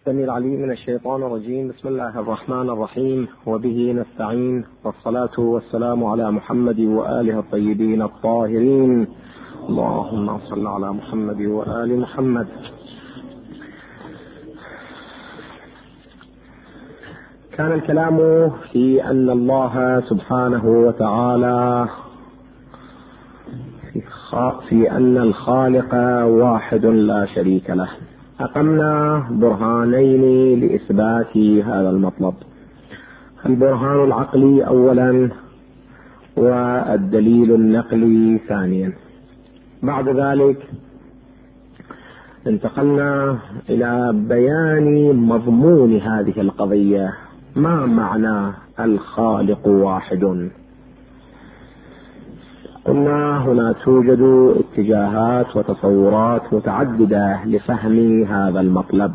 السميع العليم من الشيطان الرجيم. بسم الله الرحمن الرحيم، وبه نستعين، والصلاة والسلام على محمد وآله الطيبين الطاهرين. اللهم صل على محمد وآل محمد. كان الكلام في أن الله سبحانه وتعالى في أن الخالق واحد لا شريك له. أقمنا برهانين لإثبات هذا المطلب: البرهان العقلي أولا، والدليل النقلي ثانيا. بعد ذلك انتقلنا إلى بيان مضمون هذه القضية. ما معنى الخالق واحد؟ قلنا هنا توجد اتجاهات وتصورات متعددة لفهم هذا المطلب.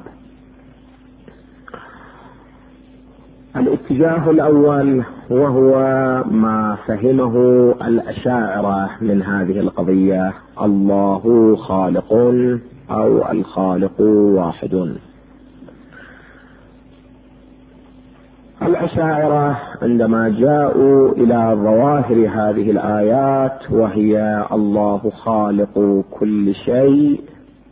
الاتجاه الأول وهو ما فهمه الأشاعرة من هذه القضية: الله خالق أو الخالق واحد. الأشاعرة عندما جاءوا إلى ظواهر هذه الآيات وهي الله خالق كل شيء،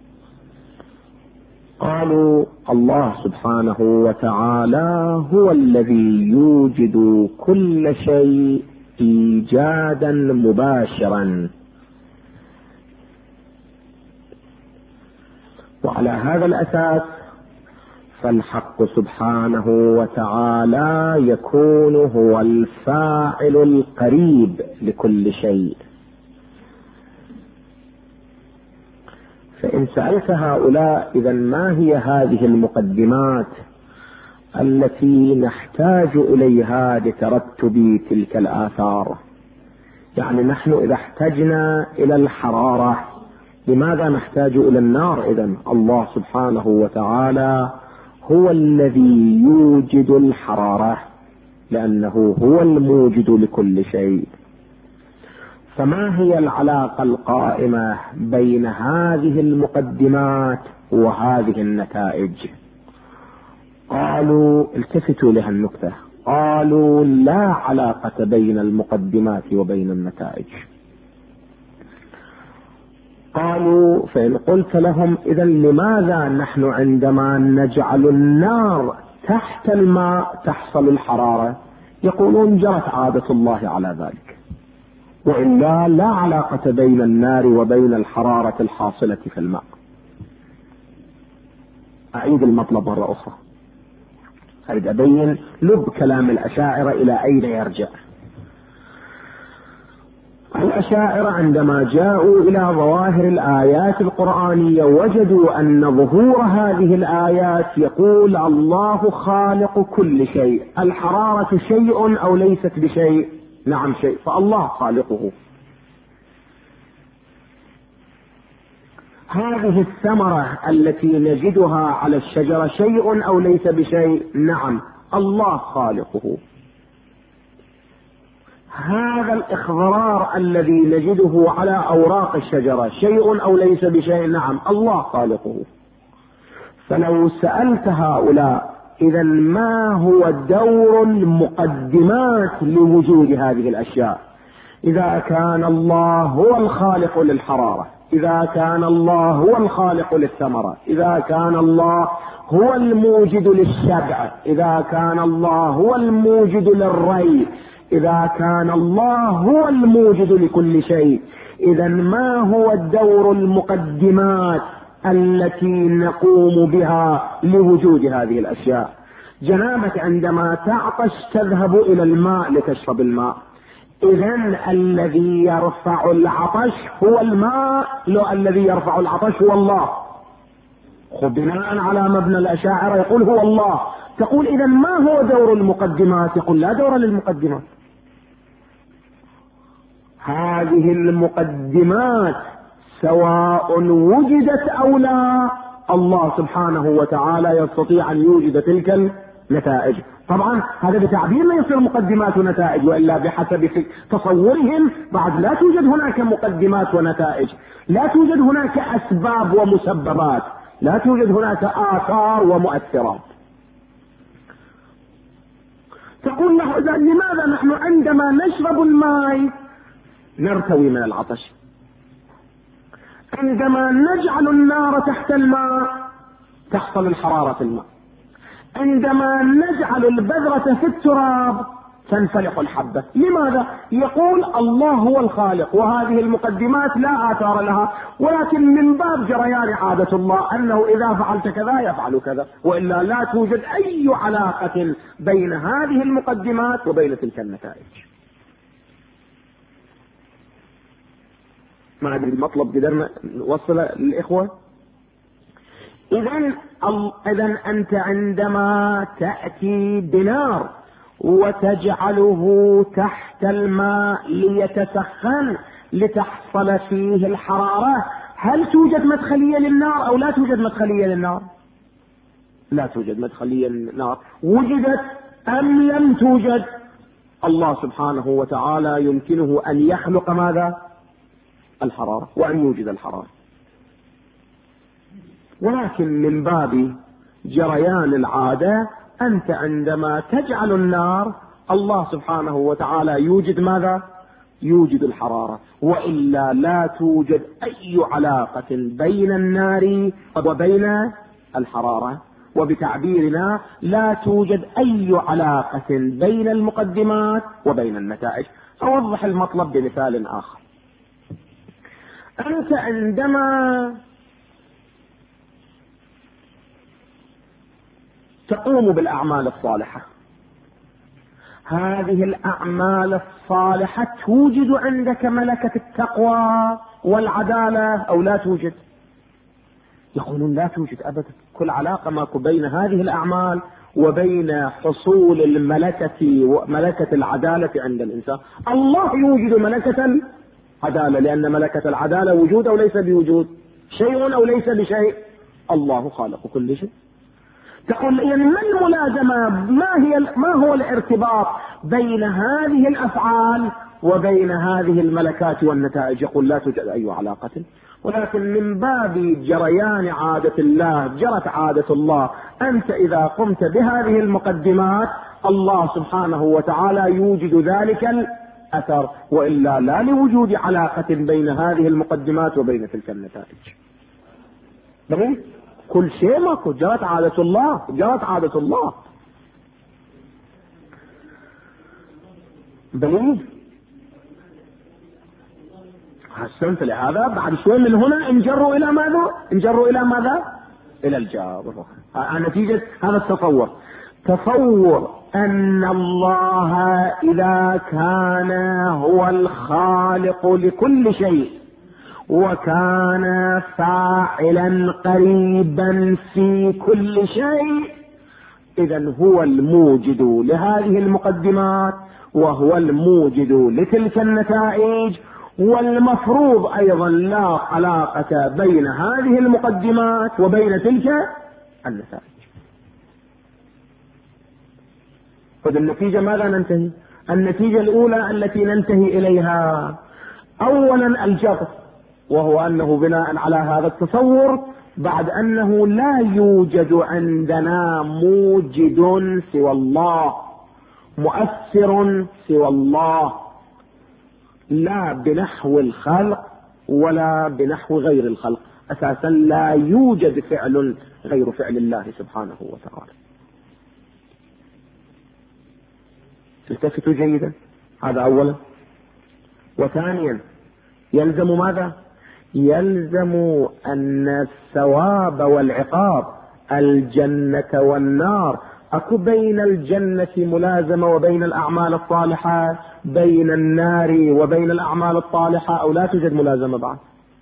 قالوا الله سبحانه وتعالى هو الذي يوجد كل شيء إيجادا مباشرا، وعلى هذا الأساس فالحق سبحانه وتعالى يكون هو الفاعل القريب لكل شيء. فإن سألت هؤلاء: إذا ما هي هذه المقدمات التي نحتاج إليها لترتب تلك الآثار؟ يعني نحن إذا احتجنا إلى الحرارة، لماذا نحتاج إلى النار؟ إذن الله سبحانه وتعالى هو الذي يوجد الحرارة، لأنه هو الموجد لكل شيء. فما هي العلاقة القائمة بين هذه المقدمات وهذه النتائج؟ قالوا، التفتوا لها النكتة، قالوا لا علاقة بين المقدمات وبين النتائج. قالوا: فإن قلت لهم إذن لماذا نحن عندما نجعل النار تحت الماء تحصل الحرارة؟ يقولون: جرت عادة الله على ذلك، وإلا لا علاقة بين النار وبين الحرارة الحاصلة في الماء. أعيد المطلب مرة أخرى، أريد أبين لب كلام الأشاعرة إلى أين يرجع. الأشاعرة عندما جاءوا إلى ظواهر الآيات القرآنية وجدوا أن ظهور هذه الآيات يقول الله خالق كل شيء. الحرارة شيء أو ليست بشيء؟ نعم شيء، فالله خالقه. هذه الثمرة التي نجدها على الشجرة شيء أو ليس بشيء؟ نعم، الله خالقه. هذا الإخضرار الذي نجده على أوراق الشجرة شيء أو ليس بشيء؟ نعم، الله خالقه. فلو سألت هؤلاء: إذا ما هو دور المقدمات لوجود هذه الأشياء؟ إذا كان الله هو الخالق للحرارة، إذا كان الله هو الخالق للثمرة، إذا كان الله هو الموجد للشبع، إذا كان الله هو الموجد للري، إذا كان الله هو الموجد لكل شيء، إذا ما هو الدور المقدمات التي نقوم بها لوجود هذه الأشياء؟ جنابك عندما تعطش تذهب إلى الماء لتشرب الماء، إذن الذي يرفع العطش هو الماء، لو الذي يرفع العطش هو الله. بناء على مبنى الأشاعرة يقول هو الله. تقول إذن ما هو دور المقدمات؟ يقول لا دور للمقدمات. هذه المقدمات سواء وجدت أو لا، الله سبحانه وتعالى يستطيع أن يوجد تلك النتائج. طبعا هذا بتعبير لا يصير مقدمات ونتائج، وإلا بحسب تصورهم بعد لا توجد هناك مقدمات ونتائج، لا توجد هناك أسباب ومسببات، لا توجد هناك آثار ومؤثرات. تقول له إذا لماذا نحن عندما نشرب الماء نرتوي من العطش، عندما نجعل النار تحت الماء تحصل الحرارة في الماء، عندما نجعل البذرة في التراب تنفلق الحبة؟ لماذا؟ يقول الله هو الخالق، وهذه المقدمات لا آثار لها، ولكن من باب جريان عادة الله أنه إذا فعلت كذا يفعل كذا، وإلا لا توجد أي علاقة بين هذه المقدمات وبين تلك النتائج. ما أدري المطلب قدرنا نوصل للإخوة. إذن أنت عندما تأتي بنار وتجعله تحت الماء ليتسخن لتحصل فيه الحرارة، هل توجد مدخلية للنار أو لا توجد مدخلية للنار؟ لا توجد مدخلية للنار. وجدت أم لم توجد؟ الله سبحانه وتعالى يمكنه أن يخلق ماذا؟ الحرارة، وأن يوجد الحرارة. ولكن من باب جريان العادة أنت عندما تجعل النار الله سبحانه وتعالى يوجد ماذا؟ يوجد الحرارة، وإلا لا توجد أي علاقة بين النار وبين الحرارة. وبتعبيرنا لا توجد أي علاقة بين المقدمات وبين النتائج. أوضح المطلب بمثال آخر. أنت عندما تقوم بالأعمال الصالحة، هذه الأعمال الصالحة توجد عندك ملكة التقوى والعدالة أو لا توجد؟ يقولون لا توجد أبدا، كل علاقة ماكو بين هذه الأعمال وبين حصول ملكة العدالة عند الإنسان. الله يوجد ملكة العدالة، لأن ملكة العدالة وجود أو ليس بوجود، شيء أو ليس بشيء، الله خالق كل شيء. تقول يعني ما الملازمة، ما هو الارتباط بين هذه الأفعال وبين هذه الملكات والنتائج؟ يقول لا توجد أي علاقة. ولكن من باب جريان عادة الله، جرت عادة الله، أنت إذا قمت بهذه المقدمات الله سبحانه وتعالى يوجد ذلك الأثر، وإلا لا لوجود علاقة بين هذه المقدمات وبين تلك النتائج. بمين؟ كل شيء ماكو، جرت عادة الله، جرت عادة الله. بلين حسنت. لهذا بعد شوي من هنا انجروا إلى ماذا؟ انجروا إلى ماذا؟ إلى الجار. نتيجة هذا التصور، تصور أن الله إذا كان هو الخالق لكل شيء وكان فاعلا قريبا في كل شيء، إذن هو الموجد لهذه المقدمات وهو الموجد لتلك النتائج، والمفروض أيضا لا علاقة بين هذه المقدمات وبين تلك النتائج. فالنتيجة ماذا ننتهي؟ النتيجة الأولى التي ننتهي إليها أولا الجبر، وهو أنه بناء على هذا التصور بعد أنه لا يوجد عندنا موجد سوى الله، مؤثر سوى الله، لا بنحو الخلق ولا بنحو غير الخلق، أساسا لا يوجد فعل غير فعل الله سبحانه وتعالى. التفتوا جيدا، هذا أولا. وثانيا يلزم ماذا؟ يلزم أن الثواب والعقاب، الجنة والنار، أكو بين الجنة ملازمة وبين الأعمال الصالحة، بين النار وبين الأعمال الصالحة، أو لا توجد ملازمة بعد؟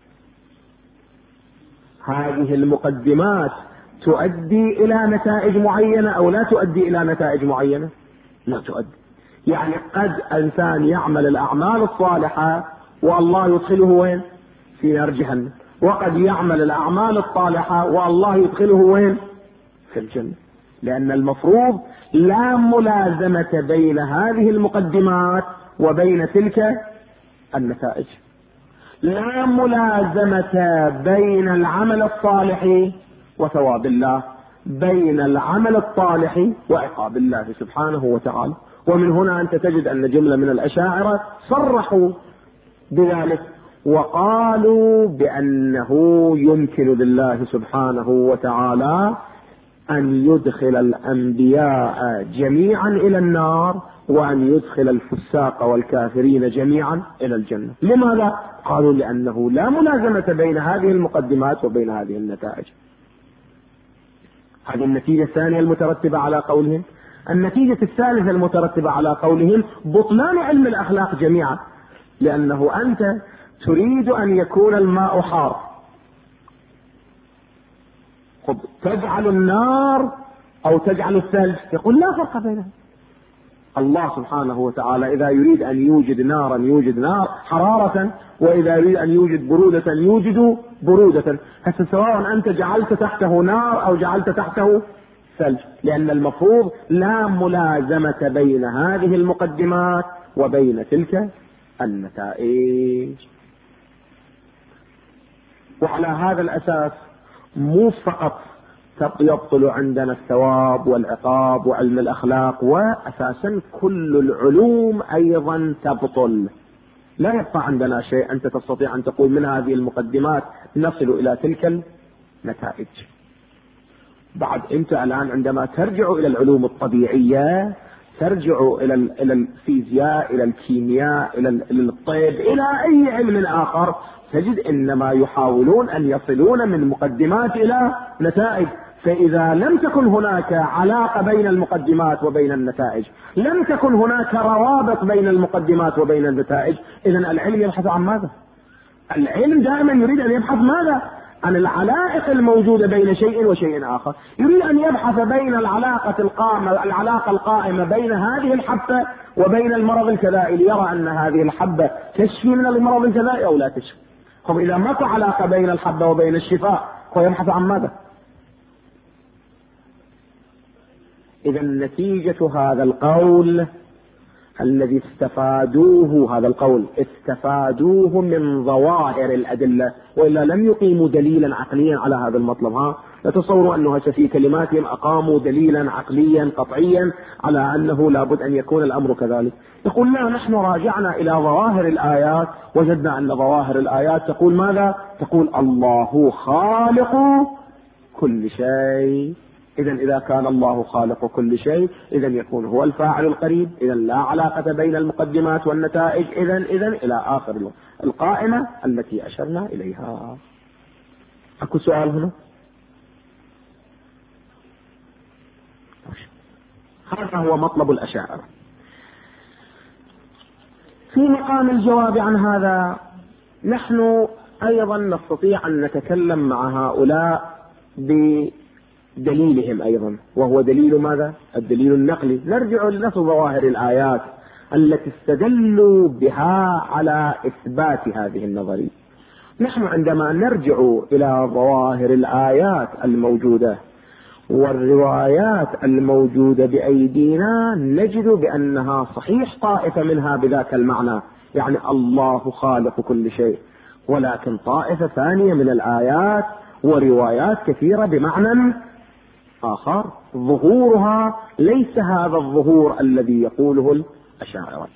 هذه المقدمات تؤدي إلى نتائج معينة أو لا تؤدي إلى نتائج معينة؟ لا تؤدي. يعني قد إنسان يعمل الأعمال الصالحة والله يدخله وين؟ في نار جهنم، وقد يعمل الأعمال الصالحة والله يدخله وين؟ في الجنة. لأن المفروض لا ملازمة بين هذه المقدمات وبين تلك النتائج، لا ملازمة بين العمل الصالح وثواب الله، بين العمل الصالح وعقاب الله سبحانه وتعالى. ومن هنا أنت تجد أن جملة من الأشاعرة صرحوا بذلك وقالوا بأنه يمكن لله سبحانه وتعالى أن يدخل الأنبياء جميعا إلى النار وأن يدخل الفساق والكافرين جميعا إلى الجنة. لماذا؟ قالوا لأنه لا ملازمة بين هذه المقدمات وبين هذه النتائج. هذه النتيجة الثانية المترتبة على قولهم. النتيجة الثالثة المترتبة على قولهم بطلان علم الأخلاق جميعا، لأنه أنت تريد أن يكون الماء حار، تجعل النار أو تجعل الثلج، يقول لا فرق بينهم. الله سبحانه وتعالى إذا يريد أن يوجد نارا يوجد نار حرارة، وإذا يريد أن يوجد برودة يوجد برودة. هسه سواء أنت جعلت تحته نار أو جعلت تحته ثلج، لأن المفروض لا ملازمة بين هذه المقدمات وبين تلك النتائج. وعلى هذا الأساس مو فقط يبطل عندنا الثواب والعقاب وعلم الأخلاق، وأساسا كل العلوم أيضا تبطل. لا يبقى عندنا شيء أنت تستطيع أن تقول من هذه المقدمات نصل إلى تلك النتائج. بعد أنت الآن عندما ترجع إلى العلوم الطبيعية، ترجع إلى الفيزياء، إلى الكيمياء، إلى الطب، إلى أي علم آخر، تجد إنما يحاولون أن يصلون من مقدمات إلى نتائج. فإذا لم تكن هناك علاقة بين المقدمات وبين النتائج، لم تكن هناك روابط بين المقدمات وبين النتائج، إذن العلم يبحث عن ماذا؟ العلم دائما يريد أن يبحث ماذا؟ عن العلائق الموجودة بين شيء وشيء آخر. يريد أن يبحث بين العلاقة القائمة بين هذه الحبة وبين المرض الكذائي، ليرى أن هذه الحبة تشفي من المرض الكذائي أو لا تشفي. هم إذا ما في علاقة بين الحبة وبين الشفاء، هو يبحث عن ماذا؟ إذا نتيجة هذا القول الذي استفادوه، هذا القول استفادوه من ظواهر الأدلة، وإلا لم يقيموا دليلا عقليا على هذا المطلب. لا تصوروا أنه في كلماتهم أقاموا دليلا عقليا قطعيا على أنه لابد أن يكون الأمر كذلك. يقول لا، نحن راجعنا إلى ظواهر الآيات، وجدنا أن ظواهر الآيات تقول ماذا؟ تقول الله خالق كل شيء. إذا كان الله خالق كل شيء، إذا يكون هو الفاعل القريب، إذا لا علاقة بين المقدمات والنتائج، إذا إلى آخر القائمة التي أشرنا إليها. أكو سؤال هنا؟ هذا هو مطلب الأشاعرة. في مقام الجواب عن هذا نحن أيضا نستطيع أن نتكلم مع هؤلاء بدليلهم أيضا، وهو دليل ماذا؟ الدليل النقلي. نرجع لنفس ظواهر الآيات التي استدلوا بها على إثبات هذه النظرية. نحن عندما نرجع إلى ظواهر الآيات الموجودة والروايات الموجودة بأيدينا، نجد بأنها صحيح طائفة منها بذاك المعنى، يعني الله خالق كل شيء، ولكن طائفة ثانية من الآيات وروايات كثيرة بمعنى آخر ظهورها ليس هذا الظهور الذي يقوله الأشاعرة.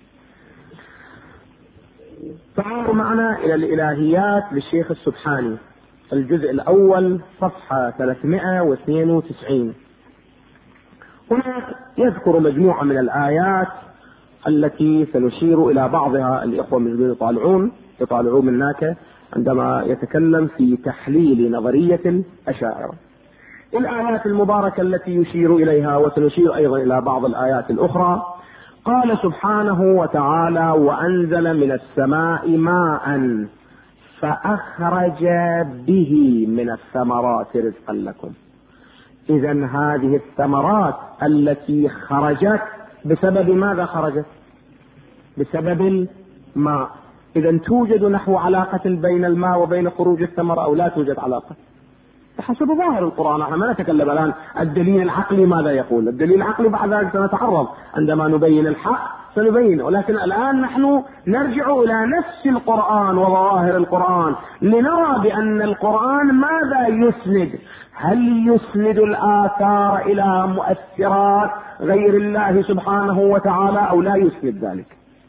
تعالوا معنا إلى الإلهيات للشيخ السبحاني، الجزء الأول صفحة 392. هنا يذكر مجموعة من الآيات التي سنشير إلى بعضها. الإخوة من يطالعون منك عندما يتكلم في تحليل نظرية الأشاعرة. الآيات المباركة التي يشير إليها، وسنشير أيضا إلى بعض الآيات الأخرى. قال سبحانه وتعالى: وأنزل من السماء ماء فأخرج به من الثمرات رزقا لكم. إذا هذه الثمرات التي خرجت بسبب ماذا خرجت؟ بسبب الماء. إذا توجد نحو علاقة بين الماء وبين خروج الثمرة أو لا توجد علاقة؟ بحسب ظاهر القرآن. احنا ما نتكلم الآن الدليل العقلي ماذا يقول. الدليل العقلي بعد ذلك سنتعرض عندما نبين الحق سنبينه، ولكن الآن نحن نرجع إلى نفس القرآن وظواهر القرآن لنرى بأن القرآن ماذا يسند. هل يسند الآثار إلى مؤثرات غير الله سبحانه وتعالى أو لا يسند ذلك؟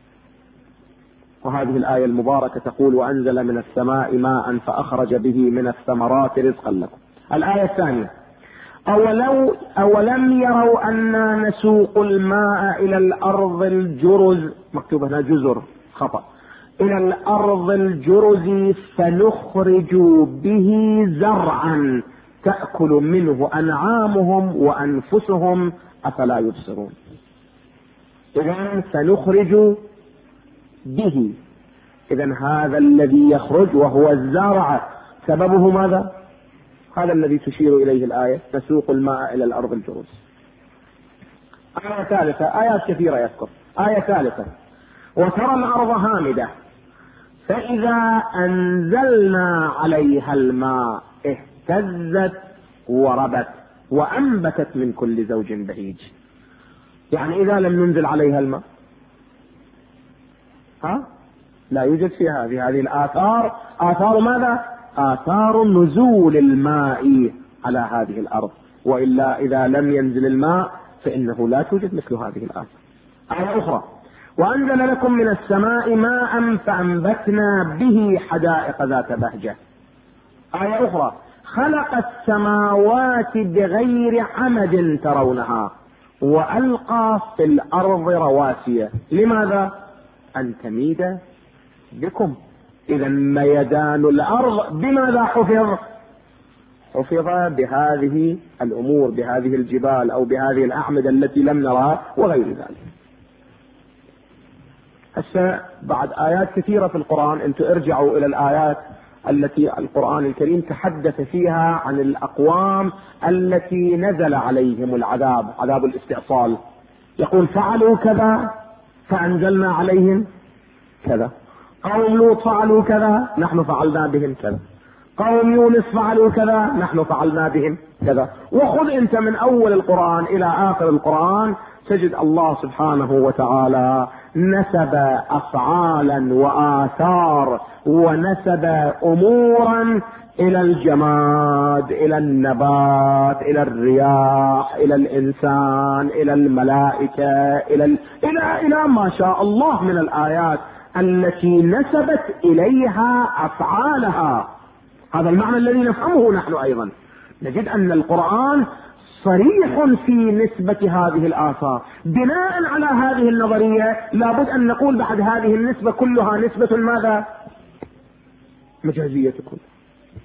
وهذه الآية المباركة تقول وأنزل من السماء ماء فأخرج به من الثمرات رزقا لكم. الآية الثانية أولم يروا أنا نسوق الماء إلى الأرض الجرز، مكتوب هنا جزر خطأ، إلى الأرض الجرز فنخرج به زرعا تأكل منه أنعامهم وأنفسهم أفلا يبصرون. إذن سنخرج به، إذن هذا الذي يخرج وهو الزارع سببه ماذا؟ هذا الذي تشير إليه الآية نسوق الماء إلى الأرض الجرز. آية ثالثة، آيات كثيرة يذكر. آية ثالثة وترى الأرض هامدة فإذا أنزلنا عليها الماء اهتزت وربت وأنبتت من كل زوج بهيج. يعني إذا لم ننزل عليها الماء لا يوجد فيها هذه الآثار. آثار ماذا؟ آثار نزول الماء على هذه الأرض، وإلا إذا لم ينزل الماء فإنه لا توجد مثل هذه الآثار. آية أخرى وأنزل لكم من السماء ماء فأنبتنا به حدائق ذات بهجة. آية أخرى خلق السماوات بغير عمد ترونها وألقى في الأرض رواسي لماذا؟ أن تميد بكم. إذا ميدان الأرض بماذا حفظ؟ حفظ بهذه الأمور، بهذه الجبال أو بهذه الأعمدة التي لم نراها وغير ذلك. هسه بعد آيات كثيرة في القرآن، أنتم ارجعوا إلى الآيات التي القرآن الكريم تحدث فيها عن الأقوام التي نزل عليهم العذاب، عذاب الاستئصال. يقول فعلوا كذا فأنزلنا عليهم كذا، قوم لوط فعلوا كذا نحن فعلنا بهم كذا، قوم يونس فعلوا كذا نحن فعلنا بهم كذا. وخذ انت من اول القرآن الى اخر القرآن تجد الله سبحانه وتعالى نسب افعالا واثار ونسب امورا الى الجماد، الى النبات، الى الرياح، الى الانسان، الى الملائكة، الى ما شاء الله من الايات التي نسبت اليها افعالها. هذا المعنى الذي نفهمه نحن ايضا. نجد ان القرآن صريح في نسبة هذه الآثار. بناء على هذه النظرية لابد ان نقول بعد هذه النسبة كلها نسبة ماذا؟ مجازية كلها.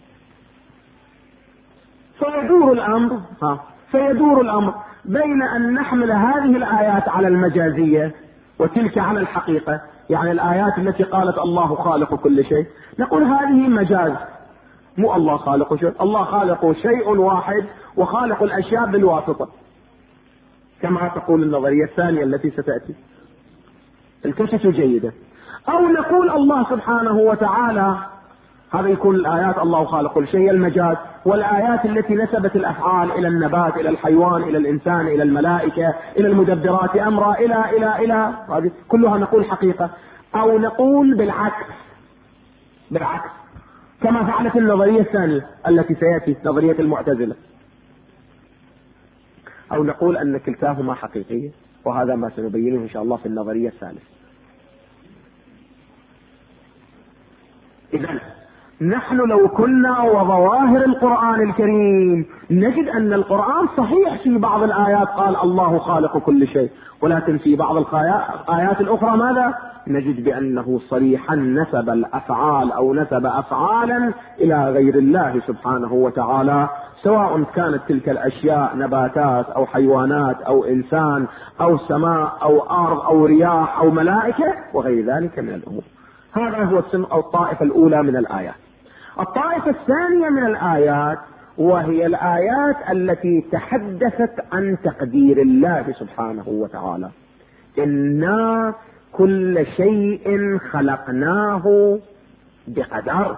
فيدور الامر بين ان نحمل هذه الايات على المجازية وتلك على الحقيقة. يعني الآيات التي قالت الله خالق كل شيء نقول هذه مجاز، مو الله خالق شيء، الله خالق شيء واحد وخالق الأشياء بالواسطة كما تقول النظرية الثانية التي ستأتي. الكشف جيدة. أو نقول الله سبحانه وتعالى، هذا يكون الآيات الله خالق كل شيء المجاز، والآيات التي نسبت الأفعال إلى النبات، إلى الحيوان، إلى الإنسان، إلى الملائكة، إلى المدبرات أمرا، إلى هذه كلها نقول حقيقة. أو نقول بالعكس كما فعلت النظرية الثانية التي سيأتي نظرية المعتزلة. أو نقول أن كلتاهما حقيقية، وهذا ما سنبينه إن شاء الله في النظرية الثالثة. إذن نحن لو كنا وظواهر القرآن الكريم نجد أن القرآن صحيح في بعض الآيات قال الله خالق كل شيء، ولكن في بعض الآيات الأخرى ماذا؟ نجد بأنه صريحا نسب الأفعال أو نسب أفعالا إلى غير الله سبحانه وتعالى، سواء كانت تلك الأشياء نباتات أو حيوانات أو إنسان أو سماء أو أرض أو رياح أو ملائكة وغير ذلك من الأمور. هذا هو أو الطائفة الأولى من الآيات. الطائفة الثانية من الآيات وهي الآيات التي تحدثت عن تقدير الله سبحانه وتعالى. إنا كل شيء خلقناه بقدر.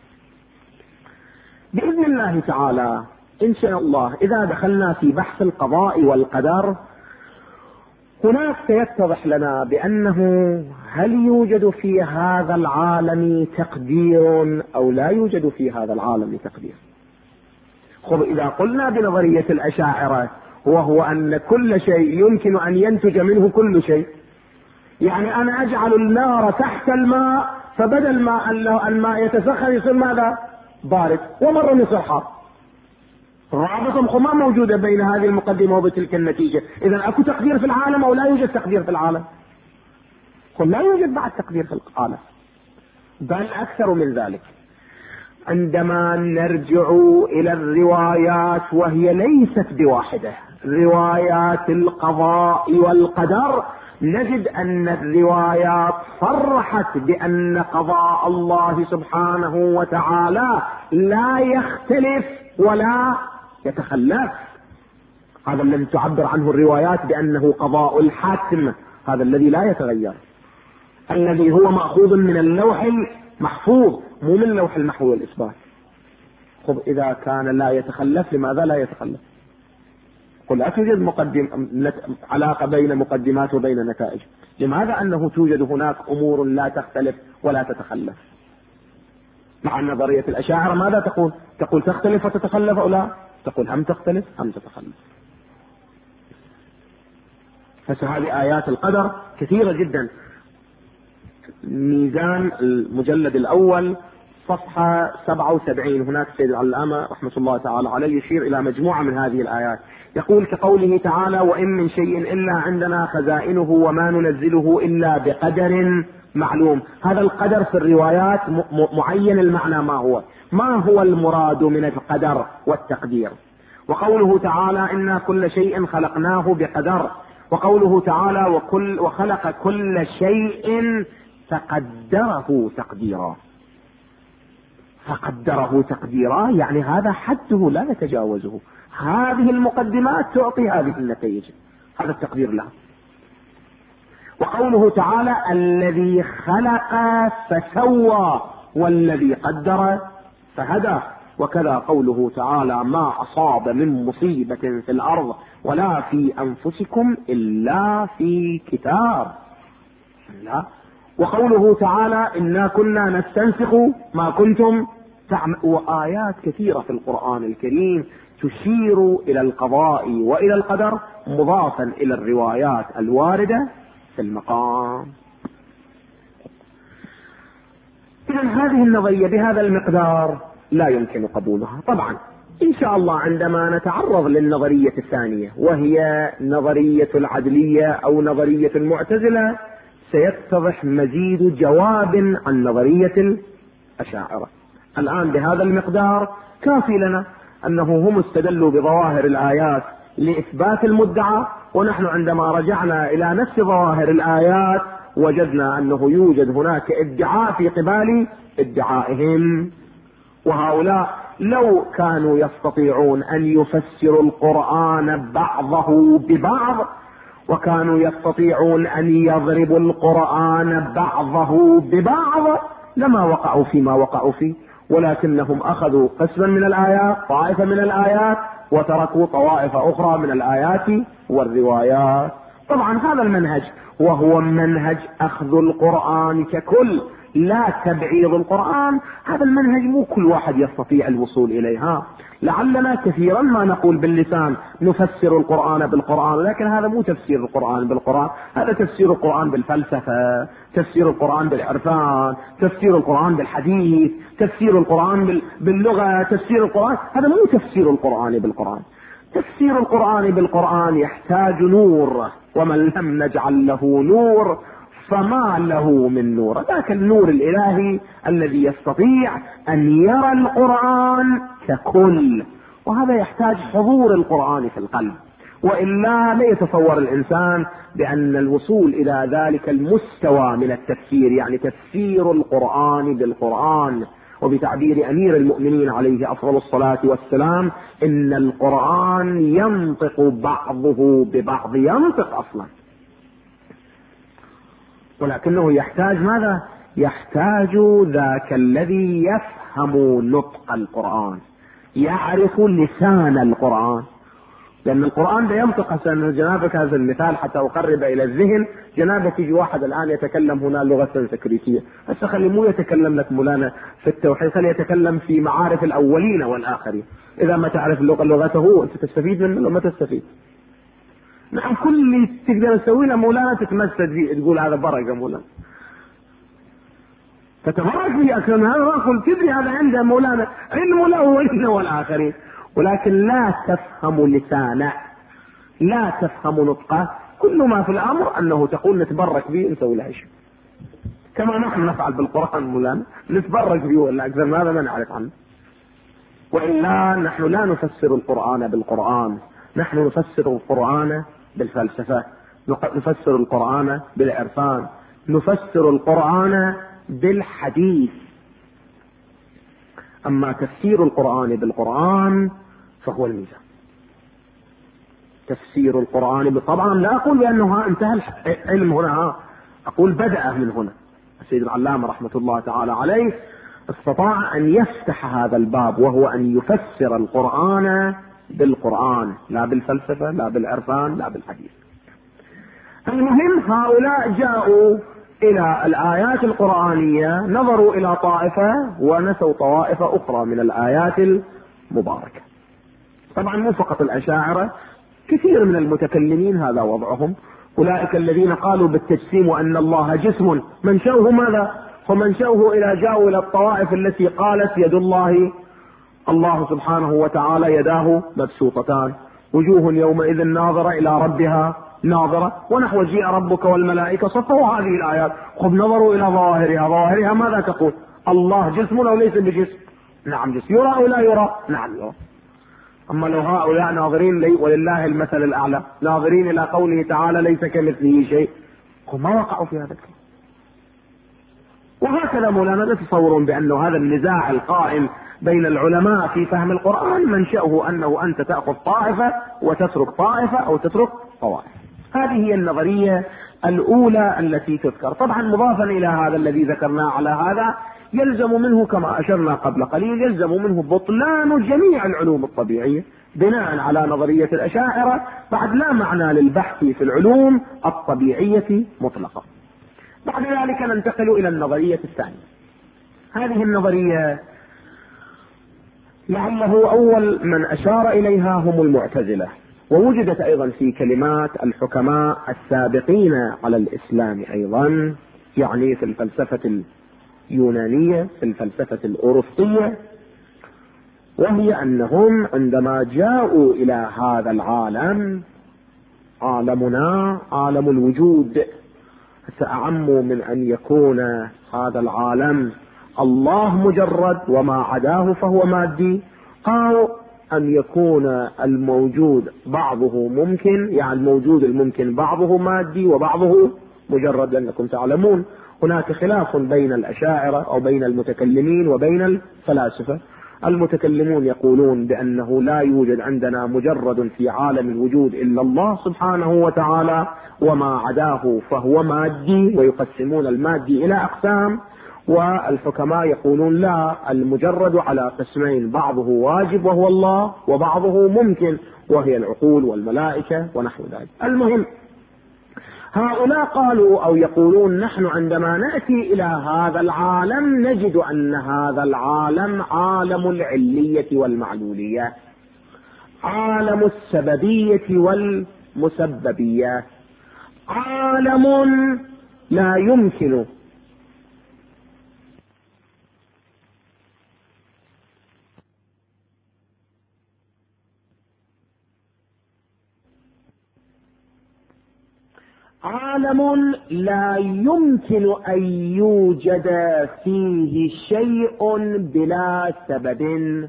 بإذن الله تعالى إن شاء الله إذا دخلنا في بحث القضاء والقدر هناك سيتضح لنا بأنه هل يوجد في هذا العالم تقدير أو لا يوجد في هذا العالم تقدير. خب إذا قلنا بنظرية الأشاعرة وهو أن كل شيء يمكن أن ينتج منه كل شيء، يعني أنا أجعل النار تحت الماء، فبدل ما الماء يتسخن يصير ماذا؟ بارد، ومرة يصير حار. رابط ما موجودة بين هذه المقدمة وبتلك النتيجة. إذا أكو تقدير في العالم أو لا يوجد تقدير في العالم؟ قل لا يوجد بعد تقدير في العالم، بل أكثر من ذلك. عندما نرجع إلى الروايات وهي ليست بواحدة، روايات القضاء والقدر، نجد أن الروايات صرحت بأن قضاء الله سبحانه وتعالى لا يختلف ولا يتخلف. هذا الذي تعبر عنه الروايات بأنه قضاء الحتم، هذا الذي لا يتغير، الذي هو مأخوذ من اللوح المحفوظ مو من اللوح المحو والإثبات. خب إذا كان لا يتخلف لماذا لا يتخلف؟ قل لا توجد علاقة بين مقدمات وبين نتائج. لماذا أنه توجد هناك أمور لا تختلف ولا تتخلف؟ مع نظرية الأشاعرة ماذا تقول؟ تقول تختلف وتتخلف أو لا؟ تقول هم تختلف هم تتخلف. فهذه آيات القدر كثيرة جدا. ميزان المجلد الأول صفحة 77 هناك سيد العلامة رحمة الله تعالى عليه يشير إلى مجموعة من هذه الآيات، يقول كقوله تعالى: وإن من شيء إلا عندنا خزائنه وما ننزله إلا بقدر معلوم. هذا القدر في الروايات معين المعنى ما هو المراد من القدر والتقدير. وقوله تعالى: إنا كل شيء خلقناه بقدر. وقوله تعالى: وخلق كل شيء فقدره تقديرا. فقدره تقديرا يعني هذا حده لا يتجاوزه. هذه المقدمات تعطي هذه النتائج، هذا التقدير لها. وقوله تعالى: الذي خلق فسوى والذي قدر فهدى. وكذا قوله تعالى: ما أصاب من مصيبة في الأرض ولا في أنفسكم إلا في كتاب. لا. وقوله تعالى: إنا كنا نستنسخ ما كنتم تعملون. وآيات كثيرة في القرآن الكريم تشير إلى القضاء وإلى القدر مضافا إلى الروايات الواردة في المقام. إذن هذه النظرية بهذا المقدار لا يمكن قبولها. طبعا إن شاء الله عندما نتعرض للنظرية الثانية وهي نظرية العدلية أو نظرية المعتزلة سيتضح مزيد جواب عن نظرية الأشاعرة. الآن بهذا المقدار كافي لنا أنه هم استدلوا بظواهر الآيات لإثبات المدعى، ونحن عندما رجعنا إلى نفس ظواهر الآيات وجدنا أنه يوجد هناك ادعاء في قبال ادعائهم. وهؤلاء لو كانوا يستطيعون أن يفسروا القرآن بعضه ببعض، وكانوا يستطيعون أن يضربوا القرآن بعضه ببعض، لما وقعوا فيما وقعوا فيه. ولكنهم أخذوا قسما من الآيات، طائفة من الآيات، وتركوا طوائف أخرى من الآيات والروايات. طبعا هذا المنهج وهو منهج أخذ القرآن ككل لا تبعيض القرآن. هذا المنهج مو كل واحد يستطيع الوصول إليها. لعلنا كثيرا ما نقول باللسان نفسر القرآن بالقرآن، لكن هذا مو تفسير القرآن بالقرآن، هذا تفسير القرآن بالفلسفة، تفسير القرآن بالعرفان، تفسير القرآن بالحديث، تفسير القرآن باللغة، تفسير القرآن. هذا مو تفسير القرآن بالقرآن. تفسير القرآن بالقرآن يحتاج نور، ومن لم نجعل له نور فما له من نور. ذاك النور الإلهي الذي يستطيع أن يرى القرآن ككل، وهذا يحتاج حضور القرآن في القلب، وإلا لا يتصور الإنسان بأن الوصول إلى ذلك المستوى من التفسير، يعني تفسير القرآن بالقرآن. وبتعبير أمير المؤمنين عليه أفضل الصلاة والسلام: إن القرآن ينطق بعضه ببعض، ينطق أصلا، ولكنه يحتاج ماذا؟ يحتاج ذاك الذي يفهم نطق القرآن، يعرف لسان القرآن. لأن القرآن ده ينطق هسه جنابك هذا المثال حتى أقرب إلى الذهن. جنابك يجي واحد الآن يتكلم هنا لغة سنسكريتية، هسه خلي مو يتكلم لك مولانا في التوحيد، خلي يتكلم في معارف الأولين والآخرين. إذا ما تعرف لغته أنت تستفيد منه وما تستفيد. نعم كل اللي تقدر تسوي له مولانا تتمسد فيه، تقول هذا بركة مولانا، تتبرك فيه أكثر من هذا. أقول تدري هذا عنده مولانا علم له وإنه والآخرين، ولكن لا تفهم لسانه، لا تفهم نطقه. كل ما في الأمر أنه تقول نتبرك به نسوي له شيء، كما نحن نفعل بالقرآن مولانا، نتبرك به ولا أكثر من هذا ما نعرف عنه. وإلا نحن لا نفسر القرآن بالقرآن، نحن نفسر القرآن بالفلسفة، نفسر القرآن بالعرفان، نفسر القرآن بالحديث. أما تفسير القرآن بالقرآن فهو الميزان. تفسير القرآن طبعا لا أقول بأنه انتهى العلم هنا، أقول بدأ من هنا. السيد العلامة رحمة الله تعالى عليه استطاع أن يفتح هذا الباب، وهو أن يفسر القرآن بالقرآن، لا بالفلسفة لا بالعرفان لا بالحديث. المهم هؤلاء جاءوا إلى الآيات القرآنية، نظروا إلى طائفة ونسوا طوائف أخرى من الآيات المباركة. طبعا مو فقط الأشاعرة، كثير من المتكلمين هذا وضعهم. أولئك الذين قالوا بالتجسيم وأن الله جسم، منشأه ماذا؟ ومنشأه جاءوا إلى الطوائف التي قالت يد الله، الله سبحانه وتعالى يداه مبسوطتان، وجوه يومئذ ناظرة إلى ربها ناظرة، ونحو جيء ربك والملائكة صفا. هذه الآيات خذ نظروا إلى ظواهرها ماذا تقول؟ الله جسم أو ليس بجسم؟ نعم جسم. يرى أو لا يرى؟ نعم يرى. أما لو هؤلاء ناظرين ولله المثل الأعلى، ناظرين إلى قوله تعالى ليس كمثله شيء، هم ما وقعوا في هذا الكلام. وهكذا مولانا نتصورون بأن هذا النزاع القائم بين العلماء في فهم القرآن منشأه أنه أنت تأخذ طائفة وتترك طائفة أو تترك طوائف. هذه هي النظرية الأولى التي تذكر. طبعا مضافا إلى هذا الذي ذكرناه على هذا يلزم منه كما أشرنا قبل قليل، يلزم منه بطلان جميع العلوم الطبيعية بناء على نظرية الأشاعرة. بعد لا معنى للبحث في العلوم الطبيعية مطلقا. بعد ذلك ننتقل إلى النظرية الثانية. هذه النظرية لعله أول من أشار إليها هم المعتزلة، ووجدت أيضا في كلمات الحكماء السابقين على الإسلام أيضا، يعني في الفلسفة اليونانية، في الفلسفة الأوروبية، وهي أنهم عندما جاءوا إلى هذا العالم، عالمنا عالم الوجود، سأعم من أن يكون هذا العالم الله مجرد وما عداه فهو مادي، أو أن يكون الموجود بعضه ممكن، يعني الموجود الممكن بعضه مادي وبعضه مجرد. لأنكم تعلمون هناك خلاف بين الأشاعرة أو بين المتكلمين وبين الفلاسفة. المتكلمون يقولون بأنه لا يوجد عندنا مجرد في عالم الوجود إلا الله سبحانه وتعالى، وما عداه فهو مادي، ويقسمون المادي إلى أقسام. والحكماء يقولون لا، المجرد على قسمين، بعضه واجب وهو الله، وبعضه ممكن وهي العقول والملائكة ونحو ذلك. المهم هؤلاء قالوا أو يقولون نحن عندما نأتي إلى هذا العالم نجد أن هذا العالم عالم العلية والمعلولية، عالم السببية والمسببية، عالم لا يمكن أن يوجد فيه شيء بلا سبب.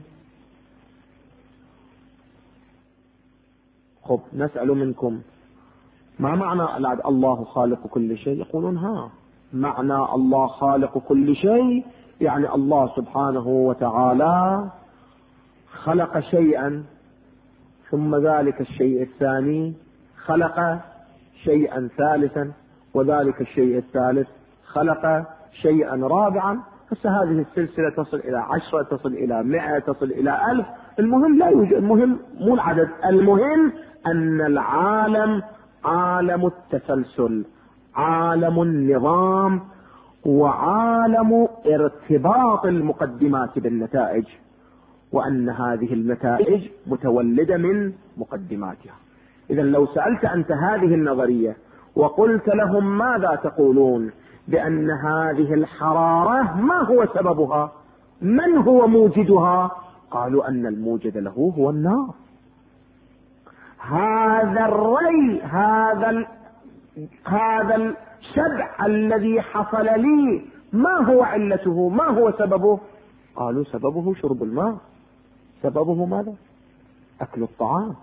خب نسأل منكم ما معنى الله خالق كل شيء؟ يقولون معنى الله خالق كل شيء يعني الله سبحانه وتعالى خلق شيئا، ثم ذلك الشيء الثاني خلق شيئا ثالثا، وذلك الشيء الثالث خلق شيئا رابعا. هذه السلسلة تصل إلى 10، تصل إلى 100، تصل إلى 1000، المهم لا يوجد، المهم مو العدد، المهم أن العالم عالم التسلسل، عالم النظام، وعالم ارتباط المقدمات بالنتائج، وأن هذه النتائج متولدة من مقدماتها. إذا لو سألت أنت هذه النظرية وقلت لهم ماذا تقولون بأن هذه الحرارة ما هو سببها، من هو موجدها، قالوا أن الموجد له هو النار. هذا الري، هذا الشبع الذي حصل لي ما هو علته، ما هو سببه، قالوا سببه شرب الماء. سببه ماذا؟ أكل الطعام.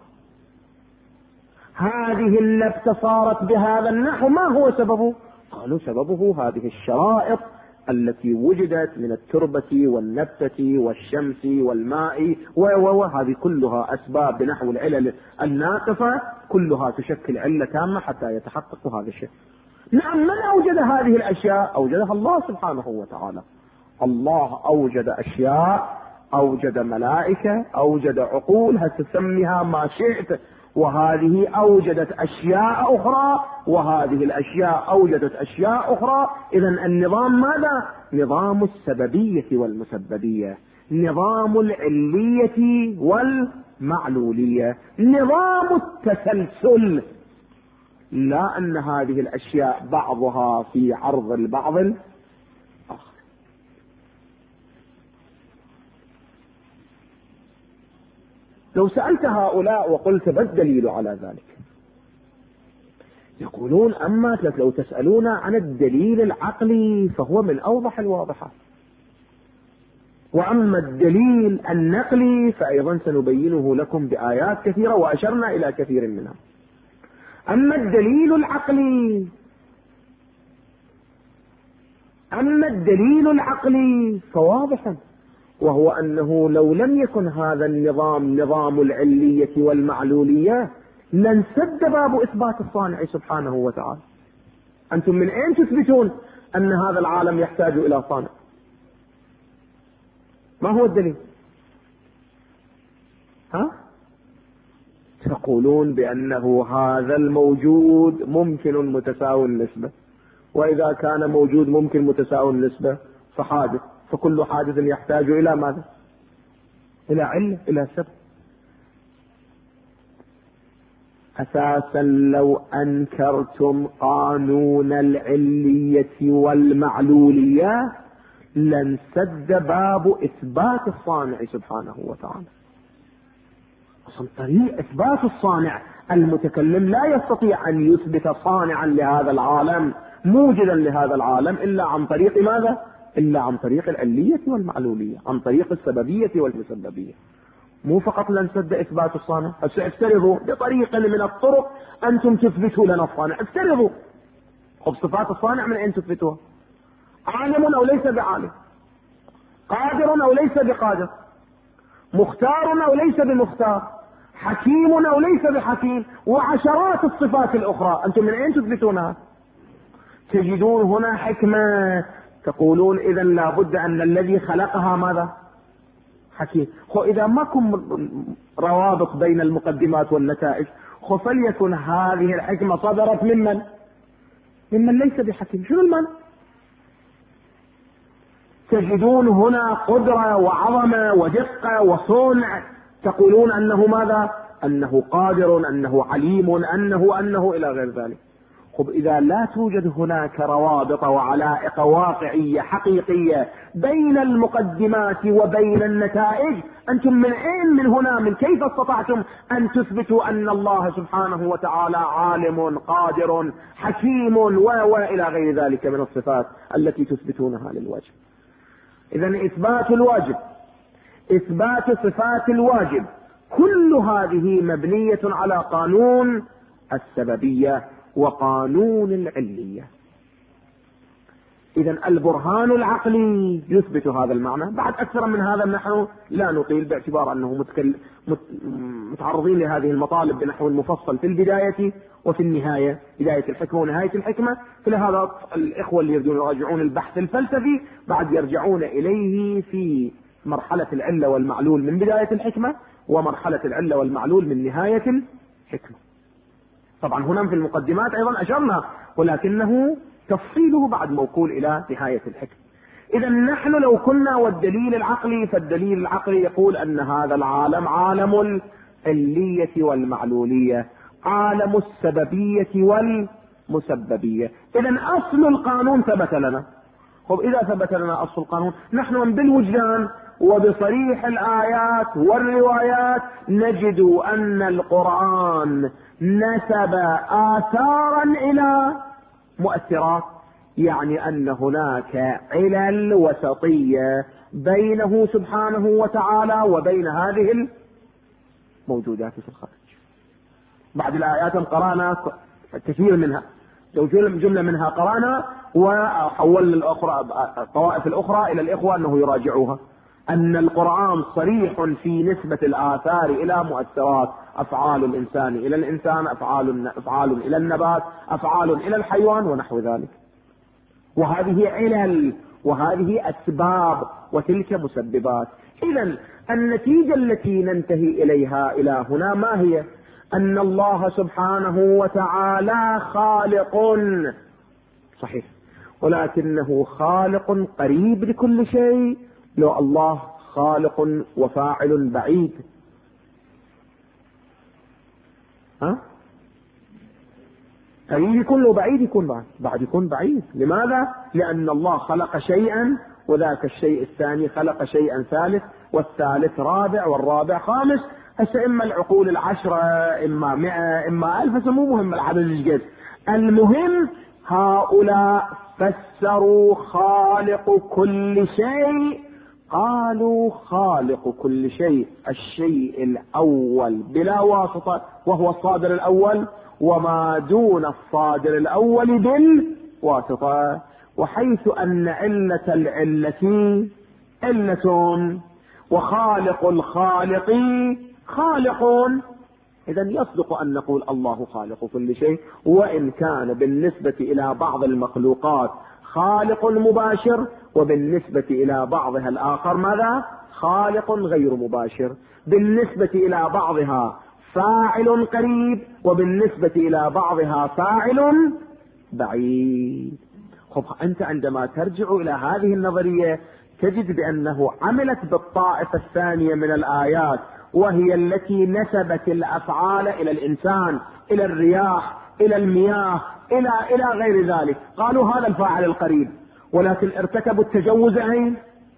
هذه النبتة صارت بهذا النحو، ما هو سببه، قالوا سببه هذه الشرائط التي وجدت من التربة والنبتة والشمس والماء، وهذه كلها أسباب بنحو العلل الناقصة، كلها تشكل علة تامة حتى يتحقق هذا الشيء. نعم، من أوجد هذه الأشياء؟ أوجدها الله سبحانه وتعالى. الله أوجد أشياء، أوجد ملائكة، أوجد عقول، هتسميها ما شئت، وهذه أوجدت أشياء أخرى، وهذه الأشياء أوجدت أشياء أخرى. إذا النظام ماذا؟ نظام السببية والمسببية، نظام العلية والمعلولية، نظام التسلسل، لا أن هذه الأشياء بعضها في عرض البعض الآخر. لو سألت هؤلاء وقلت ما الدليل على ذلك، يقولون أما لو تسألون عن الدليل العقلي فهو من أوضح الواضحات، وأما الدليل النقلي فأيضا سنبينه لكم بآيات كثيرة وأشرنا إلى كثير منها. أما الدليل العقلي فواضح، وهو أنه لو لم يكن هذا النظام نظام العلية والمعلولية لانسد باب إثبات الصانع سبحانه وتعالى. أنتم من أين تثبتون أن هذا العالم يحتاج إلى صانع؟ ما هو الدليل؟ تقولون بأنه هذا الموجود ممكن متساوي النسبة، وإذا كان موجود ممكن متساوي النسبة فحادث، فكل حادث يحتاج إلى ماذا؟ إلى علة، إلى سبب. أساسا لو أنكرتم قانون العلية والمعلولية لانسد باب إثبات الصانع سبحانه وتعالى. أصلا طريق إثبات الصانع، المتكلم لا يستطيع أن يثبت صانعا لهذا العالم موجدا لهذا العالم إلا عن طريق ماذا؟ إلا عن طريق العلية والمعلولية، عن طريق السببية والمسببية. مو فقط لنسد إثبات الصانع. افترضوا بطريقة من الطرق أنتم تثبتوا لنا الصانع، افترضوا. خب صفات الصانع من أين تثبتوها؟ عالم أو ليس بعالم، قادر أو ليس بقادر، مختار أو ليس بمختار، حكيم أو ليس بحكيم، وعشرات الصفات الأخرى، أنتم من أين تثبتونها؟ تجدون هنا حكمة، تقولون إذا لابد أن الذي خلقها ماذا؟ حكيم. إذا ماكم روابط بين المقدمات والنتائج، فليكن هذه الحكمة صدرت ممن ليس بحكيم. شنو المعنى؟ تجدون هنا قدرة وعظمة ودقة وصنع، تقولون أنه ماذا؟ أنه قادر، أنه عليم، أنه إلى غير ذلك. إذا لا توجد هناك روابط وعلائق واقعية حقيقية بين المقدمات وبين النتائج، أنتم من أين من هنا من كيف استطعتم أن تثبتوا أن الله سبحانه وتعالى عالم قادر حكيم وإلى غير ذلك من الصفات التي تثبتونها للواجب؟ إذن إثبات الواجب، إثبات صفات الواجب، كل هذه مبنية على قانون السببية وقانون العلية. إذن البرهان العقلي يثبت هذا المعنى. بعد أكثر من هذا نحن لا نطيل باعتبار أنه متعرضين لهذه المطالب بنحو مفصل في البداية وفي النهاية، بداية الحكمة ونهاية الحكمة. فلهذا الإخوة اللي يريدون يراجعون البحث الفلسفي بعد يرجعون إليه في مرحلة العلة والمعلول من بداية الحكمة، ومرحلة العلة والمعلول من نهاية الحكمة. طبعا هنا في المقدمات ايضا اشرنا، ولكنه تفصيله بعد موصول الى نهاية الحكمة. اذا نحن لو كنا والدليل العقلي، فالدليل العقلي يقول ان هذا العالم عالم العلية والمعلولية، عالم السببية والمسببية. اذا اصل القانون ثبت لنا. طب اذا ثبت لنا اصل القانون، نحن بالوجدان وبصريح الآيات والروايات نجد أن القرآن نسب آثارا إلى مؤثرات، يعني أن هناك علل وسطية بينه سبحانه وتعالى وبين هذه الموجودات في الخارج. بعد الآيات قرأنا كثير منها، جملة منها قرأنا وحولنا الأخرى الطوائف الأخرى إلى الإخوة أنه يراجعوها. أن القرآن صريح في نسبة الآثار إلى مؤثرات، أفعال الإنسان إلى الإنسان، أفعال إلى النبات، أفعال إلى الحيوان ونحو ذلك. وهذه علل وهذه أسباب وتلك مسببات. إذن النتيجة التي ننتهي إليها إلى هنا ما هي؟ أن الله سبحانه وتعالى خالق صحيح، ولكنه خالق قريب لكل شيء. لو الله خالق وفاعل بعيد، قريب يكون له بعيد يكون بعد يكون بعيد. لماذا؟ لأن الله خلق شيئا وذاك الشيء الثاني خلق شيئا ثالث، والثالث رابع، والرابع خامس. هسه إما العقول العشرة إما 100 إما 1000، هسه مو مهم العدد الجد. المهم هؤلاء فسروا خالق كل شيء، قالوا خالق كل شيء الشيء الأول بلا واسطة وهو الصادر الأول، وما دون الصادر الأول بالواسطة. وحيث أن علة العلة علة وخالق الخالق خالق، إذا يصدق أن نقول الله خالق كل شيء، وإن كان بالنسبة إلى بعض المخلوقات خالق مباشر، وبالنسبة إلى بعضها الآخر ماذا؟ خالق غير مباشر. بالنسبة إلى بعضها فاعل قريب، وبالنسبة إلى بعضها فاعل بعيد. خب أنت عندما ترجع إلى هذه النظرية تجد بأنه عملت بالطائفة الثانية من الآيات، وهي التي نسبت الأفعال إلى الإنسان، إلى الرياح، إلى المياه، إلى غير ذلك. قالوا هذا الفاعل القريب، ولكن ارتكبوا التجوز أين؟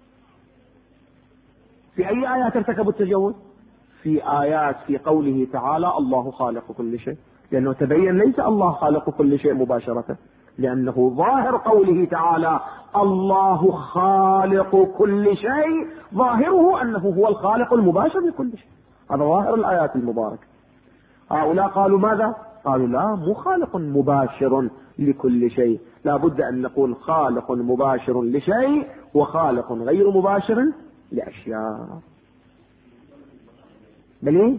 في أي آيات ارتكبوا التجوز؟ في آيات في قوله تعالى الله خالق كل شيء، لأنه تبين ليس الله خالق كل شيء مباشرة، لأنه ظاهر قوله تعالى الله خالق كل شيء، ظاهره أنه هو الخالق المباشر لكل شيء. هذا ظاهر الآيات المباركة. هؤلاء قالوا ماذا؟ قالوا لا، مو خالق مباشر لكل شيء، لا بد أن نقول خالق مباشر لشيء وخالق غير مباشر لأشياء. بلي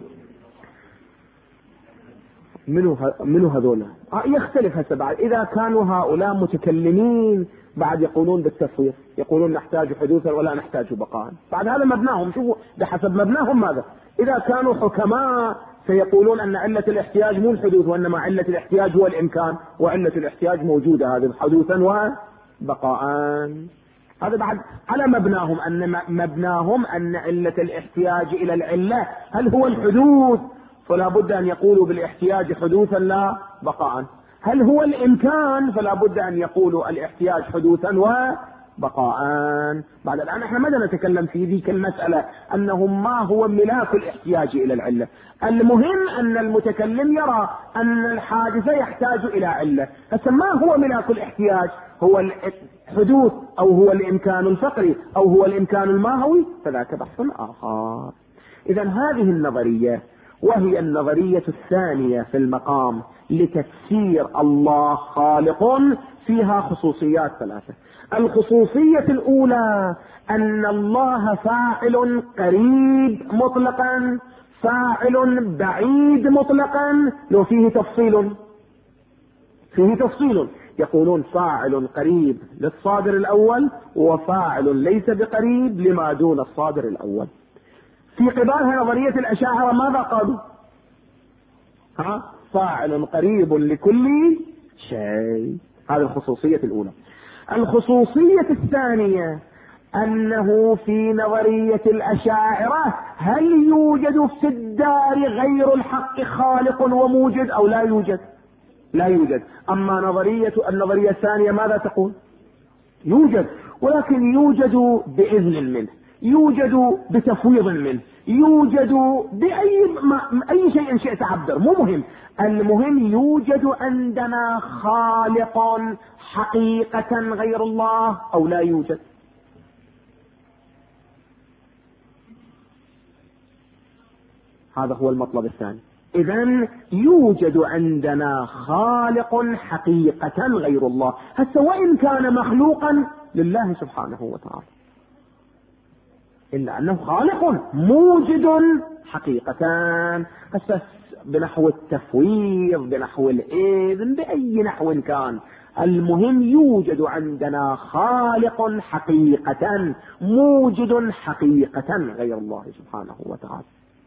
منو هذولا؟ يختلف هسه بعد. إذا كانوا هؤلاء متكلمين بعد يقولون بالتصوير، يقولون نحتاج حدوثا ولا نحتاج بقاء، بعد هذا مبناهم. شوفوا بحسب مبناهم ماذا. إذا كانوا حكماء سيقولون أن علة الاحتياج مو الحدوث، وإنما علة الاحتياج هو الإمكان، وعلة الاحتياج موجودة هذه حدوثا وبقاء. هذا بعد على مبناهم، أن مبناهم أن علة الاحتياج إلى العلة هل هو الحدوث، فلا بد أن يقولوا بالاحتياج حدوثا لا بقاء. هل هو الإمكان، فلا بد أن يقولوا الاحتياج حدوثا وبقاء. بعد الآن احنا ماذا نتكلم في ذيك المسألة، أنهم ما هو ملاك الاحتياج إلى العلة. المهم أن المتكلم يرى أن الحادثة يحتاج إلى علة. فما هو ملاك الاحتياج؟ هو الحدوث أو هو الإمكان الفقري أو هو الإمكان الماهوي؟ فذاك بحث آخر. إذا هذه النظرية وهي النظرية الثانية في المقام لتفسير الله خالق، فيها خصوصيات ثلاثة. الخصوصية الأولى أن الله فاعل قريب مطلقا، فاعل بعيد مطلقا. لو فيه تفصيل يقولون فاعل قريب للصادر الأول وفاعل ليس بقريب لما دون الصادر الأول. في قبالها نظرية الأشاعرة ماذا قالوا؟ فاعل قريب لكل شيء. هذه الخصوصية الأولى. الخصوصية الثانية أنه في نظرية الأشاعرة هل يوجد في الدار غير الحق خالق وموجد أو لا يوجد؟ لا يوجد. أما النظرية الثانية ماذا تقول؟ يوجد، ولكن يوجد بإذن منه، يوجد بتفويض منه، يوجد بأي شيء شئت عبر، مو مهم. المهم يوجد عندنا خالق حقيقة غير الله أو لا يوجد. هذا هو المطلب الثاني. إذن يوجد عندنا خالق حقيقة غير الله، هسه وإن كان مخلوقا لله سبحانه وتعالى، إلا أنه خالق موجد حقيقة. هسه بنحو التفويض، بنحو الإذن، بأي نحو كان، المهم يوجد عندنا خالق حقيقة موجد حقيقة غير الله سبحانه وتعالى.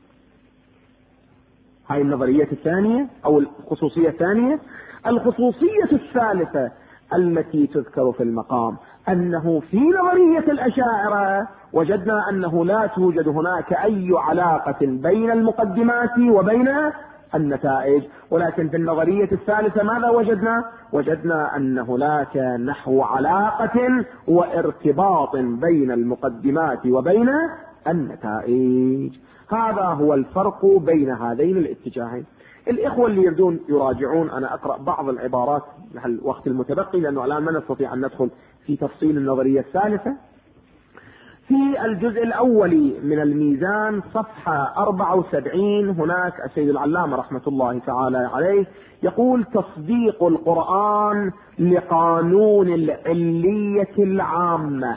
هاي النظرية الثانية أو الخصوصية الثانية. الخصوصية الثالثة التي تذكر في المقام أنه في نظرية الأشاعرة وجدنا أنه لا توجد هناك أي علاقة بين المقدمات وبين النتائج، ولكن في النظرية الثالثة ماذا وجدنا؟ وجدنا أن هناك نحو علاقة وارتباط بين المقدمات وبين النتائج. هذا هو الفرق بين هذين الاتجاهين. الإخوة اللي يريدون يراجعون، أنا أقرأ بعض العبارات الوقت المتبقي لأنه الآن ما نستطيع أن ندخل في تفصيل النظرية الثالثة. في الجزء الأول من الميزان صفحة 74 هناك السيد العلامة رحمة الله تعالى عليه يقول: تصديق القرآن لقانون العلية العامة.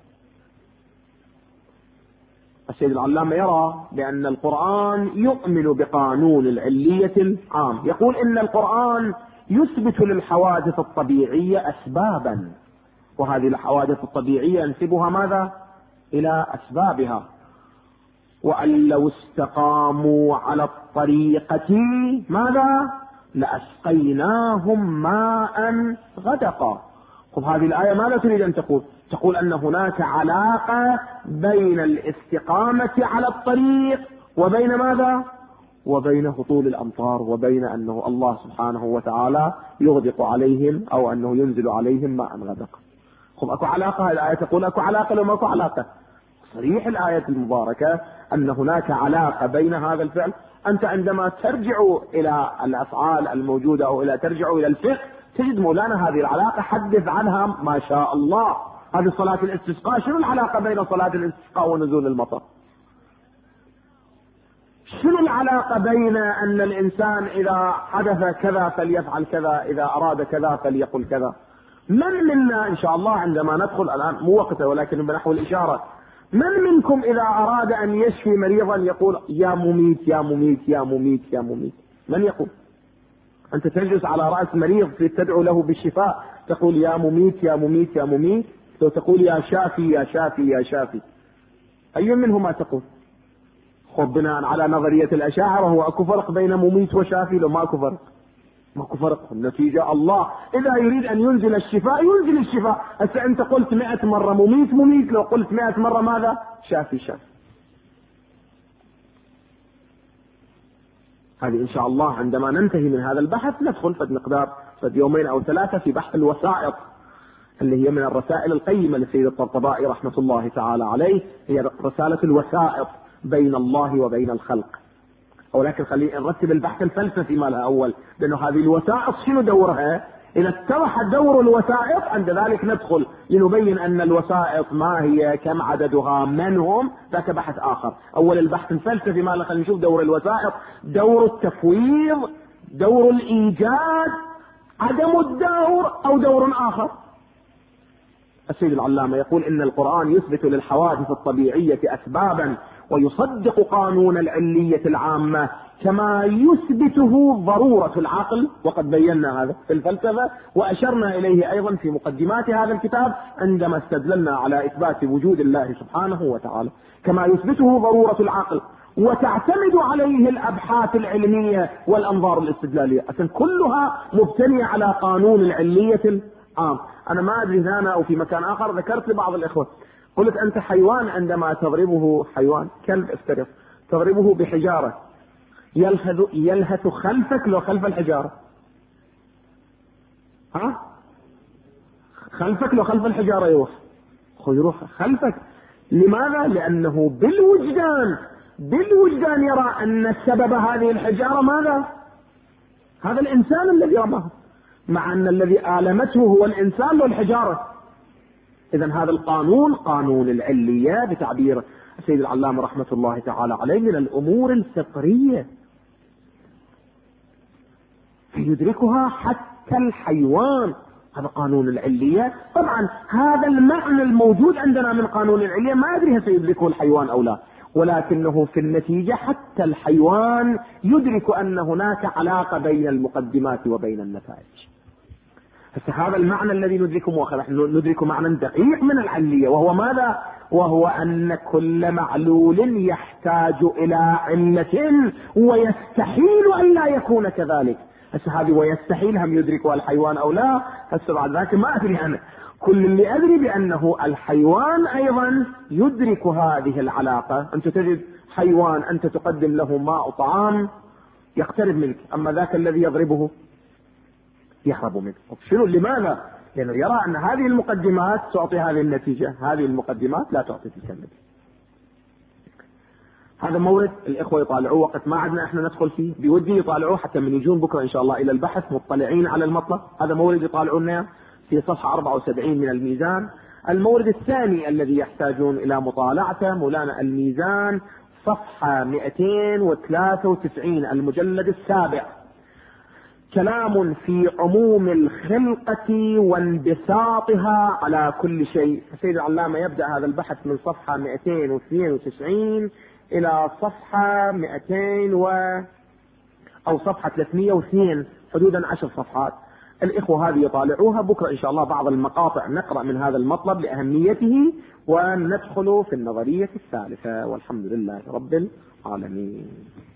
السيد العلامة يرى بأن القرآن يؤمن بقانون العلية العام. يقول إن القرآن يثبت للحوادث الطبيعية أسبابا، وهذه الحوادث الطبيعية ينسبها ماذا؟ إلى أسبابها. وأن لو استقاموا على الطريقة ماذا؟ لأسقيناهم ماء غدقا. طب هذه الآية ماذا تريد أن تقول؟ تقول أن هناك علاقة بين الاستقامة على الطريق وبين ماذا؟ وبين هطول الأمطار، وبين أنه الله سبحانه وتعالى يغدق عليهم أو أنه ينزل عليهم ماء غدقا. خب أكو علاقة؟ الآية تقول أكو علاقة لو ما أكو علاقة؟ صريح الآية المباركة أن هناك علاقة بين هذا الفعل. أنت عندما ترجع إلى الأفعال الموجودة أو ترجع إلى الفقه تجد مولانا هذه العلاقة حدث عنها ما شاء الله. هذه صلاة الاستسقاء، شنو العلاقة بين صلاة الاستسقاء ونزول المطر؟ شنو العلاقة بين أن الإنسان إذا حدث كذا فليفعل كذا، إذا أراد كذا فليقل كذا؟ من منا إن شاء الله عندما ندخل الآن مو وقته ولكن بنحو الإشارة، من منكم إذا أراد أن يشفي مريضا يقول يا مميت يا مميت يا مميت يا مميت؟ من يقول؟ أنت تجلس على رأس مريض تدعو له بالشفاء تقول يا مميت يا مميت يا مميت، لو تقول يا شافي يا شافي يا شافي، أي منهما تقول؟ خب بناء على نظرية الأشاعرة هو أكو فرق بين مميت وشافي؟ لو ما أكو فرق، ماكو فرق. النتيجة الله إذا يريد أن ينزل الشفاء ينزل الشفاء. هسه أنت قلت 100 مرة مميت مميت، لو قلت 100 مرة ماذا؟ شافي شافي. هذه إن شاء الله عندما ننتهي من هذا البحث ندخل فد مقدار فد يومين أو ثلاثة في بحث الوسائط اللي هي من الرسائل القيمة للسيد الطبطبائي رحمة الله تعالى عليه، هي رسالة الوسائط بين الله وبين الخلق. ولكن خلينا نرتب البحث الفلسفي مالها أول، لأنه هذه الوسائط شنو دورها؟ إذا اتضح دور الوسائط عند ذلك ندخل لنبين أن الوسائط ما هي، كم عددها، من هم، ذاك بحث آخر. أول البحث الفلسفي مالها خلينا نشوف دور الوسائط، دور التفويض، دور الإيجاد، عدم الدور أو دور آخر. السيد العلامة يقول إن القرآن يثبت للحوادث الطبيعية أسبابا ويصدق قانون العلية العامة كما يثبته ضرورة العقل، وقد بينا هذا في الفلسفة وأشرنا إليه أيضا في مقدمات هذا الكتاب عندما استدللنا على إثبات وجود الله سبحانه وتعالى، كما يثبته ضرورة العقل وتعتمد عليه الأبحاث العلمية والأنظار الاستدلالية، أصلا كلها مبتنية على قانون العلية العام. أنا ما أدري هنا أو في مكان آخر ذكرت لبعض الإخوة، قلت أنت حيوان عندما تضربه، حيوان كلب افترض تضربه بحجارة يلهث خلفك لو خلف الحجارة، ها خلفك لو خلف الحجارة يروح خلفك. لماذا؟ لأنه بالوجدان يرى أن سبب هذه الحجارة ماذا؟ هذا الإنسان الذي رماه، مع أن الذي آلمته هو الإنسان والحجارة. إذن هذا القانون، قانون العلية بتعبير السيد العلامة رحمة الله تعالى عليه، من الأمور الفطرية يدركها حتى الحيوان. هذا قانون العلية. طبعا هذا المعنى الموجود عندنا من قانون العلية ما أدري سيدركه الحيوان أو لا، ولكنه في النتيجة حتى الحيوان يدرك أن هناك علاقة بين المقدمات وبين النتائج. هذا المعنى الذي ندركه، نحن ندرك معنى دقيق من العلية، وهو ماذا؟ وهو أن كل معلول يحتاج إلى علة ويستحيل أن لا يكون كذلك. هذه ويستحيل هم يدركها الحيوان أو لا، بعد ذلك ما أدري أنا. كل اللي أدري بأنه الحيوان أيضا يدرك هذه العلاقة. أنت تجد حيوان أنت تقدم له ماء وطعام يقترب منك، أما ذاك الذي يضربه يهرب منك. شنو؟ لماذا؟ لأنه يرى أن هذه المقدمات تعطي هذه النتيجة، هذه المقدمات لا تعطي تلك النتيجة. هذا مورد الإخوة يطالعوه، وقت ما عدنا إحنا ندخل فيه، بودي يطالعوه حتى من يجون بكرة إن شاء الله إلى البحث مطلعين على المطلب. هذا مورد يطالعونه في صفحة 74 من الميزان. المورد الثاني الذي يحتاجون إلى مطالعته مولانا الميزان صفحة 293 المجلد السابع، كلام في عموم الخلقة وانبساطها على كل شيء. السيد العلامة يبدأ هذا البحث من صفحة 292 إلى صفحة 200 أو صفحة 302، حدودا 10 صفحات. الإخوة هذه يطالعوها بكرة إن شاء الله. بعض المقاطع نقرأ من هذا المطلب لأهميته، وندخل في النظرية الثالثة، والحمد لله رب العالمين.